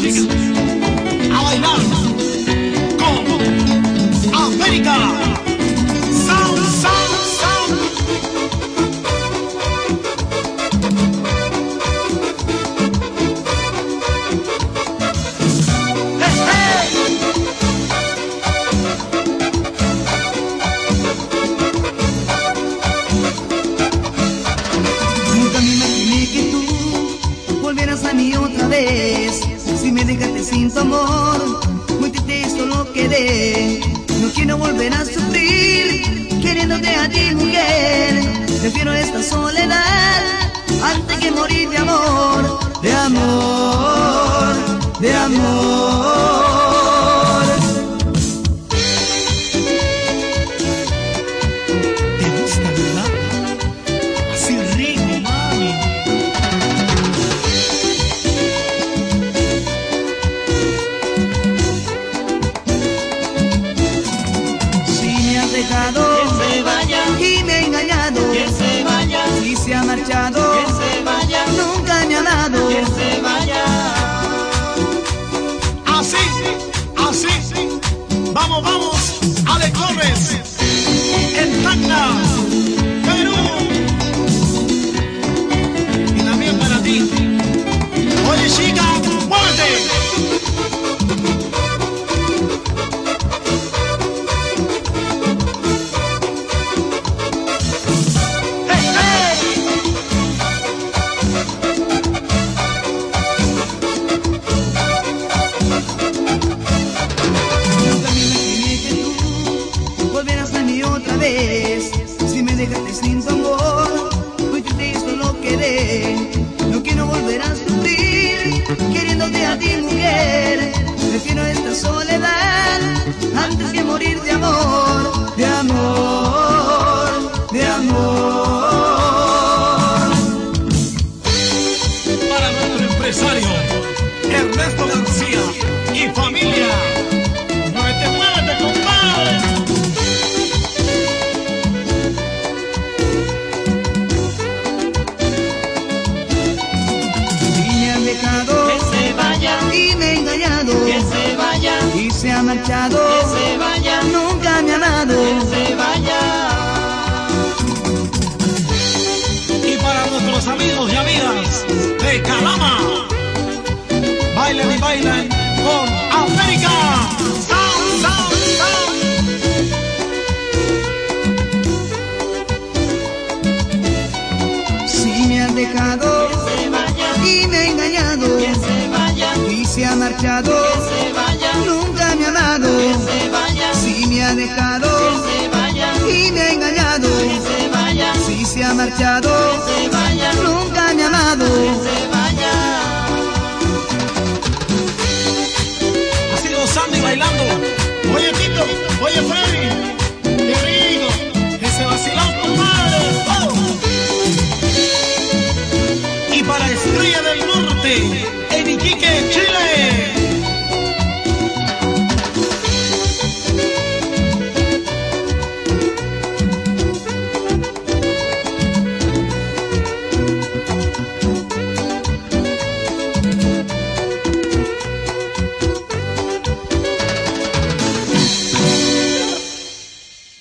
chicas a bailar con América. Sound, sound, sound. Hey, hey. Nunca me imaginé que tú volvieras a mí otra vez. Si me dejaste sin tu amor, muy triste solo quedé. No quiero volver a sufrir, queriéndote a ti, mujer. Prefiero esta soledad antes que morir de amor, de amor, de amor. ¿Te gusta, verdad? Así rico, mami. Si me has dejado, Que se vaya, y me ha engañado, que se vaya, y se ha marchado, que se vaya, nunca me ha amado. que se vaya. Así, así. Vamos, vamos. Ale Torres. En Tacna, Perú. Y también para ti. Oye, chica, muévete. Hey, hey. Nunca me imaginé que tú volvieras a mí otra vez. Si me dejaste sin tu amor, muy triste solo quedé. No quiero volver a sufrir, queriéndote a ti, mujer. Prefiero esta soledad antes que morir de amor, de amor, de amor. Para nuestro empresario Ernesto García y familia. Muévete, muévete, compadre. Y me ha dejado, Que se vaya, y me ha engañado, que se vaya, y se ha marchado, que se vaya, nunca me ha amado. que se vaya. Y para nuestros amigos y amigas de Calama, bailen y bailen con América. Sound, sound, sound. Si me has dejado, Que se vaya, y me ha engañado, que se vaya, y se ha marchado, que se vaya, nunca me ha amado. que se vaya, Si me ha dejado, que se vaya, y me ha engañado, que se vaya, si se ha marchado, que se vaya, nunca me ha amado. que se vaya. Así gozando y bailando. Oye, Tito, oye, Freddy. Qué rico. Ese vacilón, compadre. ¡Oh! Y para Estrella del Norte, en Iquique, Chile.